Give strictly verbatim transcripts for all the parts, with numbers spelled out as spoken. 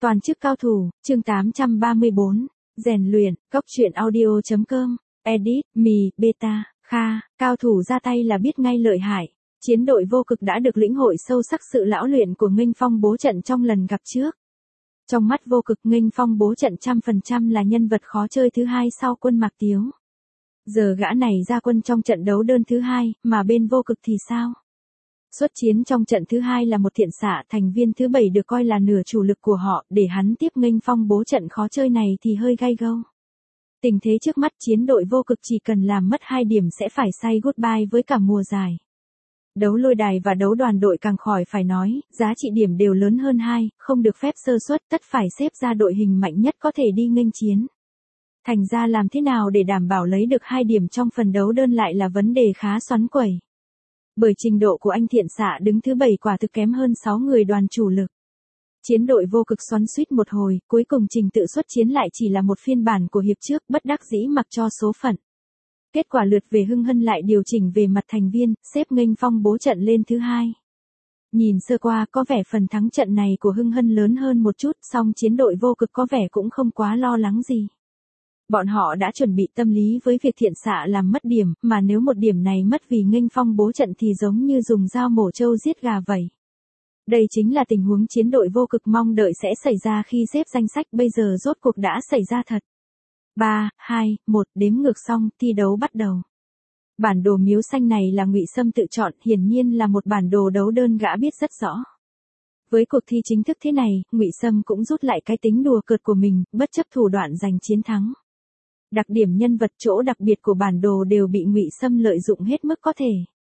Toàn chức cao thủ, chương tám trăm ba mươi bốn, rèn luyện, góc truyện audio.com, edit, mì, beta, kha, cao thủ ra tay là biết ngay lợi hại. Chiến đội vô cực đã được lĩnh hội sâu sắc sự lão luyện của Nghênh Phong bố trận trong lần gặp trước. Trong mắt vô cực, Nghênh Phong bố trận trăm phần trăm là nhân vật khó chơi thứ hai sau Quân Mạc Tiếu. Giờ gã này ra quân trong trận đấu đơn thứ hai, mà bên vô cực thì sao? Xuất chiến trong trận thứ hai là một thiện xạ, thành viên thứ bảy được coi là nửa chủ lực của họ, để hắn tiếp Nghênh Phong bố trận khó chơi này thì hơi gay go. Tình thế trước mắt chiến đội vô cực chỉ cần làm mất hai điểm sẽ phải say goodbye với cả mùa giải. Đấu lôi đài và đấu đoàn đội càng khỏi phải nói, giá trị điểm đều lớn hơn hai, không được phép sơ suất, tất phải xếp ra đội hình mạnh nhất có thể đi nghênh chiến. Thành ra làm thế nào để đảm bảo lấy được hai điểm trong phần đấu đơn lại là vấn đề khá xoắn quẩy. Bởi trình độ của anh thiện xạ đứng thứ bảy quả thực kém hơn sáu người đoàn chủ lực. Chiến đội vô cực xoắn xuýt một hồi, cuối cùng trình tự xuất chiến lại chỉ là một phiên bản của hiệp trước, bất đắc dĩ mặc cho số phận. Kết quả lượt về Hưng Hân lại điều chỉnh về mặt thành viên, xếp Nghênh Phong bố trận lên thứ hai. Nhìn sơ qua có vẻ phần thắng trận này của Hưng Hân lớn hơn một chút, song chiến đội vô cực có vẻ cũng không quá lo lắng gì. Bọn họ đã chuẩn bị tâm lý với việc thiện xạ làm mất điểm, mà nếu một điểm này mất vì Nghênh Phong bố trận thì giống như dùng dao mổ trâu giết gà vậy. Đây chính là tình huống chiến đội vô cực mong đợi sẽ xảy ra khi xếp danh sách, bây giờ rốt cuộc đã xảy ra thật. ba, hai, một, đếm ngược xong, thi đấu bắt đầu. Bản đồ miếu xanh này là Ngụy Sâm tự chọn, hiển nhiên là một bản đồ đấu đơn gã biết rất rõ. Với cuộc thi chính thức thế này, Ngụy Sâm cũng rút lại cái tính đùa cợt của mình, bất chấp thủ đoạn giành chiến thắng. Đặc điểm nhân vật, chỗ đặc biệt của bản đồ đều bị Ngụy Sâm lợi dụng hết mức có thể.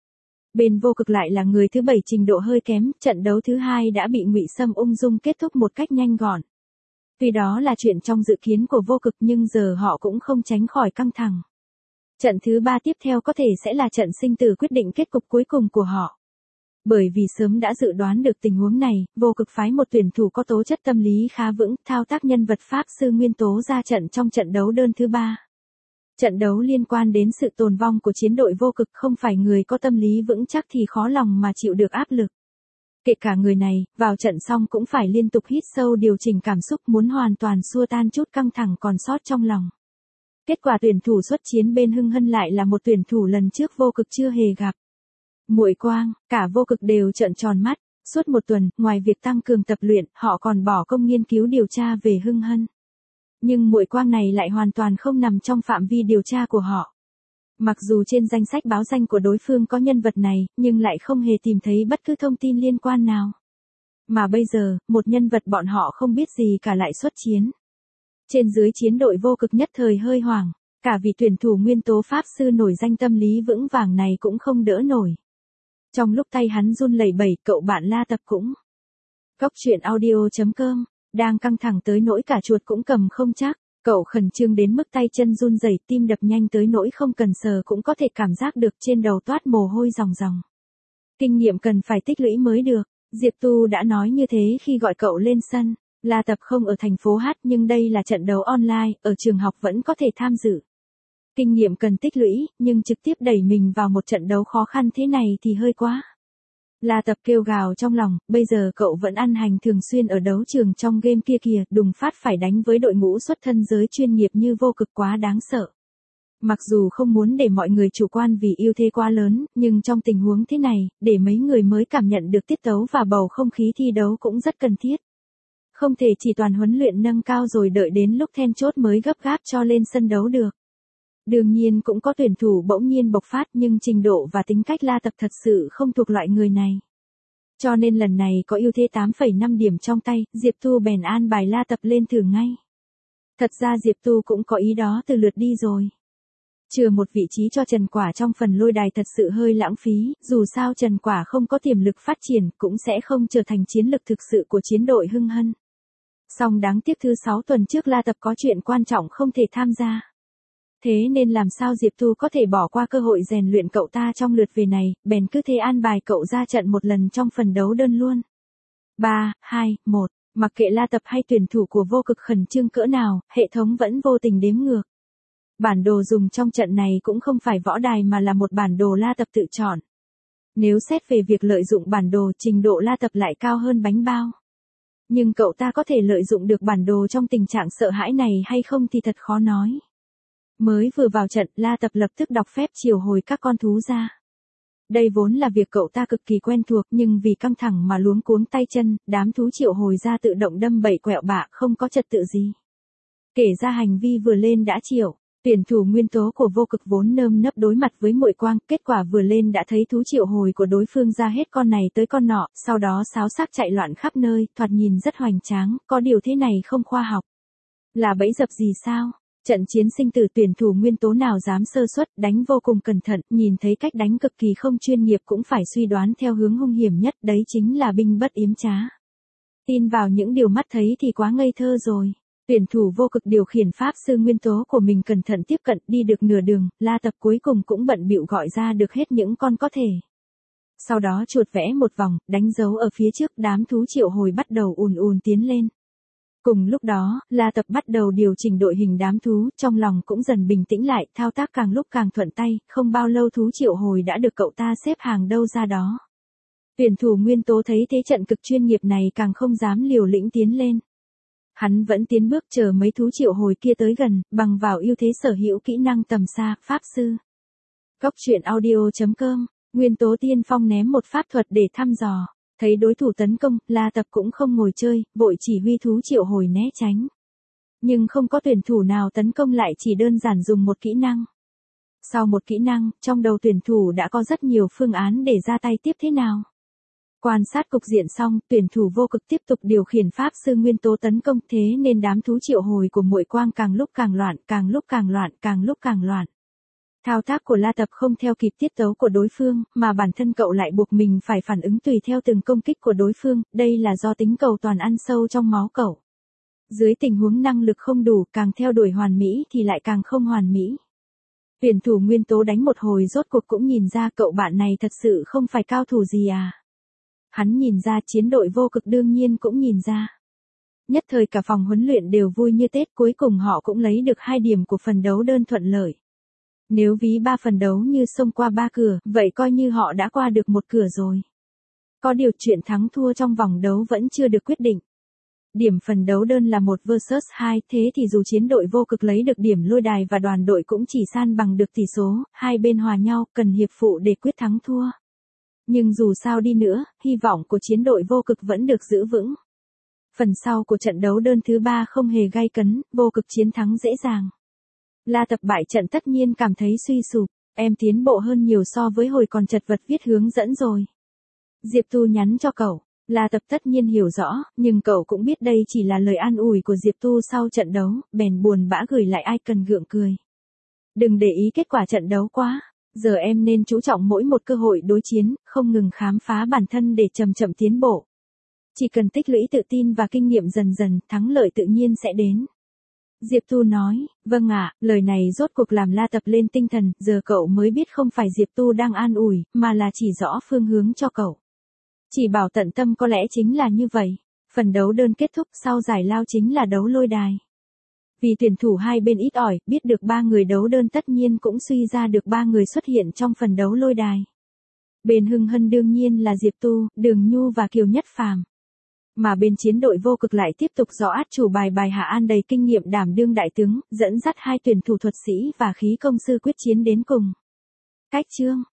Bên vô cực lại là người thứ bảy trình độ hơi kém, trận đấu thứ hai đã bị Ngụy Sâm ung dung kết thúc một cách nhanh gọn. Tuy đó là chuyện trong dự kiến của vô cực nhưng giờ họ cũng không tránh khỏi căng thẳng. Trận thứ ba tiếp theo có thể sẽ là trận sinh tử quyết định kết cục cuối cùng của họ. Bởi vì sớm đã dự đoán được tình huống này, vô cực phái một tuyển thủ có tố chất tâm lý khá vững, thao tác nhân vật Pháp Sư Nguyên Tố ra trận trong trận đấu đơn thứ ba. Trận đấu liên quan đến sự tồn vong của chiến đội vô cực, không phải người có tâm lý vững chắc thì khó lòng mà chịu được áp lực. Kể cả người này, vào trận xong cũng phải liên tục hít sâu điều chỉnh cảm xúc, muốn hoàn toàn xua tan chút căng thẳng còn sót trong lòng. Kết quả tuyển thủ xuất chiến bên Hưng Hân lại là một tuyển thủ lần trước vô cực chưa hề gặp. Muội Quang, cả vô cực đều trợn tròn mắt, suốt một tuần, ngoài việc tăng cường tập luyện, họ còn bỏ công nghiên cứu điều tra về Hưng Hân. Nhưng Muội Quang này lại hoàn toàn không nằm trong phạm vi điều tra của họ. Mặc dù trên danh sách báo danh của đối phương có nhân vật này, nhưng lại không hề tìm thấy bất cứ thông tin liên quan nào. Mà bây giờ, một nhân vật bọn họ không biết gì cả lại xuất chiến. Trên dưới chiến đội vô cực nhất thời hơi hoảng, cả vì tuyển thủ Nguyên Tố Pháp Sư nổi danh tâm lý vững vàng này cũng không đỡ nổi. Trong lúc tay hắn run lẩy bẩy, cậu bạn La Tập cũng. Góc truyện audio.com, đang căng thẳng tới nỗi cả chuột cũng cầm không chắc. Cậu khẩn trương đến mức tay chân run rẩy, tim đập nhanh tới nỗi không cần sờ cũng có thể cảm giác được trên đầu toát mồ hôi ròng ròng. Kinh nghiệm cần phải tích lũy mới được, Diệp Tu đã nói như thế khi gọi cậu lên sân. La Tập không ở thành phố Hát nhưng đây là trận đấu online, ở trường học vẫn có thể tham dự. Kinh nghiệm cần tích lũy, nhưng trực tiếp đẩy mình vào một trận đấu khó khăn thế này thì hơi quá. La Tập kêu gào trong lòng, bây giờ cậu vẫn ăn hành thường xuyên ở đấu trường trong game kia kìa, đùng phát phải đánh với đội ngũ xuất thân giới chuyên nghiệp như vô cực quá đáng sợ. Mặc dù không muốn để mọi người chủ quan vì ưu thế quá lớn, nhưng trong tình huống thế này, để mấy người mới cảm nhận được tiết tấu và bầu không khí thi đấu cũng rất cần thiết. Không thể chỉ toàn huấn luyện nâng cao rồi đợi đến lúc then chốt mới gấp gáp cho lên sân đấu được. Đương nhiên cũng có tuyển thủ bỗng nhiên bộc phát nhưng trình độ và tính cách La Tập thật sự không thuộc loại người này. Cho nên lần này có ưu thế tám phẩy năm điểm trong tay, Diệp Tu bèn an bài La Tập lên thử ngay. Thật ra Diệp Tu cũng có ý đó từ lượt đi rồi. Chừa một vị trí cho Trần Quả trong phần lôi đài thật sự hơi lãng phí, dù sao Trần Quả không có tiềm lực phát triển cũng sẽ không trở thành chiến lực thực sự của chiến đội Hưng Hân. Song đáng tiếc thứ sáu tuần trước La Tập có chuyện quan trọng không thể tham gia. Thế nên làm sao Diệp Tu có thể bỏ qua cơ hội rèn luyện cậu ta trong lượt về này, bèn cứ thế an bài cậu ra trận một lần trong phần đấu đơn luôn. ba, hai, một, mặc kệ La Tập hay tuyển thủ của vô cực khẩn trương cỡ nào, hệ thống vẫn vô tình đếm ngược. Bản đồ dùng trong trận này cũng không phải võ đài mà là một bản đồ La Tập tự chọn. Nếu xét về việc lợi dụng bản đồ, trình độ La Tập lại cao hơn bánh bao. Nhưng cậu ta có thể lợi dụng được bản đồ trong tình trạng sợ hãi này hay không thì thật khó nói. Mới vừa vào trận, La Tập lập tức đọc phép triệu hồi các con thú ra. Đây vốn là việc cậu ta cực kỳ quen thuộc, nhưng vì căng thẳng mà luống cuống tay chân, đám thú triệu hồi ra tự động đâm bậy quẹo bạ, không có trật tự gì. Kể ra hành vi vừa lên đã triệu, tuyển thủ nguyên tố của vô cực vốn nơm nấp đối mặt với muội quang, kết quả vừa lên đã thấy thú triệu hồi của đối phương ra hết con này tới con nọ, sau đó sáo xác chạy loạn khắp nơi, thoạt nhìn rất hoành tráng, có điều thế này không khoa học. Là bẫy dập gì sao? Trận chiến sinh tử tuyển thủ nguyên tố nào dám sơ suất, đánh vô cùng cẩn thận, nhìn thấy cách đánh cực kỳ không chuyên nghiệp cũng phải suy đoán theo hướng hung hiểm nhất, đấy chính là binh bất yếm trá. Tin vào những điều mắt thấy thì quá ngây thơ rồi. Tuyển thủ vô cực điều khiển pháp sư nguyên tố của mình cẩn thận tiếp cận, đi được nửa đường, La Tập cuối cùng cũng bận bịu gọi ra được hết những con có thể. Sau đó chuột vẽ một vòng, đánh dấu ở phía trước, đám thú triệu hồi bắt đầu ùn ùn tiến lên. Cùng lúc đó, La Tập bắt đầu điều chỉnh đội hình đám thú, trong lòng cũng dần bình tĩnh lại, thao tác càng lúc càng thuận tay, không bao lâu thú triệu hồi đã được cậu ta xếp hàng đâu ra đó. Tuyển thủ nguyên tố thấy thế trận cực chuyên nghiệp này càng không dám liều lĩnh tiến lên. Hắn vẫn tiến bước chờ mấy thú triệu hồi kia tới gần, bằng vào ưu thế sở hữu kỹ năng tầm xa, pháp sư. Góc truyện audio chấm com, Nguyên tố tiên phong ném một pháp thuật để thăm dò. Thấy đối thủ tấn công, La Tập cũng không ngồi chơi, vội chỉ huy thú triệu hồi né tránh. Nhưng không có tuyển thủ nào tấn công lại, chỉ đơn giản dùng một kỹ năng. Sau một kỹ năng, trong đầu tuyển thủ đã có rất nhiều phương án để ra tay tiếp thế nào. Quan sát cục diện xong, tuyển thủ vô cực tiếp tục điều khiển pháp sư nguyên tố tấn công, thế nên đám thú triệu hồi của muội quang càng lúc càng loạn, càng lúc càng loạn, càng lúc càng loạn. Thao tác của La Tập không theo kịp tiết tấu của đối phương, mà bản thân cậu lại buộc mình phải phản ứng tùy theo từng công kích của đối phương, đây là do tính cầu toàn ăn sâu trong máu cậu. Dưới tình huống năng lực không đủ, càng theo đuổi hoàn mỹ thì lại càng không hoàn mỹ. Tuyển thủ nguyên tố đánh một hồi rốt cuộc cũng nhìn ra cậu bạn này thật sự không phải cao thủ gì à. Hắn nhìn ra, chiến đội vô cực đương nhiên cũng nhìn ra. Nhất thời cả phòng huấn luyện đều vui như Tết, cuối cùng họ cũng lấy được hai điểm của phần đấu đơn thuận lợi. Nếu ví ba phần đấu như xông qua ba cửa, vậy coi như họ đã qua được một cửa rồi. Có điều chuyện thắng thua trong vòng đấu vẫn chưa được quyết định. Điểm phần đấu đơn là một versus hai, thế thì dù chiến đội vô cực lấy được điểm lôi đài và đoàn đội cũng chỉ san bằng được tỷ số, hai bên hòa nhau, cần hiệp phụ để quyết thắng thua. Nhưng dù sao đi nữa, hy vọng của chiến đội vô cực vẫn được giữ vững. Phần sau của trận đấu đơn thứ ba không hề gay cấn, vô cực chiến thắng dễ dàng. La Tập bại trận tất nhiên cảm thấy suy sụp, em tiến bộ hơn nhiều so với hồi còn chật vật viết hướng dẫn rồi. Diệp Tu nhắn cho cậu, La Tập tất nhiên hiểu rõ, nhưng cậu cũng biết đây chỉ là lời an ủi của Diệp Tu sau trận đấu, bèn buồn bã gửi lại icon gượng cười. Đừng để ý kết quả trận đấu quá, giờ em nên chú trọng mỗi một cơ hội đối chiến, không ngừng khám phá bản thân để chậm chậm tiến bộ. Chỉ cần tích lũy tự tin và kinh nghiệm dần dần, thắng lợi tự nhiên sẽ đến. Diệp Tu nói, vâng ạ, lời này rốt cuộc làm La Tập lên tinh thần, giờ cậu mới biết không phải Diệp Tu đang an ủi, mà là chỉ rõ phương hướng cho cậu. Chỉ bảo tận tâm có lẽ chính là như vậy. Phần đấu đơn kết thúc, sau giải lao chính là đấu lôi đài. Vì tuyển thủ hai bên ít ỏi, biết được ba người đấu đơn tất nhiên cũng suy ra được ba người xuất hiện trong phần đấu lôi đài. Bên Hưng Hân đương nhiên là Diệp Tu, Đường Nhu và Kiều Nhất Phàm. Mà bên chiến đội vô cực lại tiếp tục do át chủ bài bài Hạ An đầy kinh nghiệm đảm đương đại tướng, dẫn dắt hai tuyển thủ thuật sĩ và khí công sư quyết chiến đến cùng. Cách chương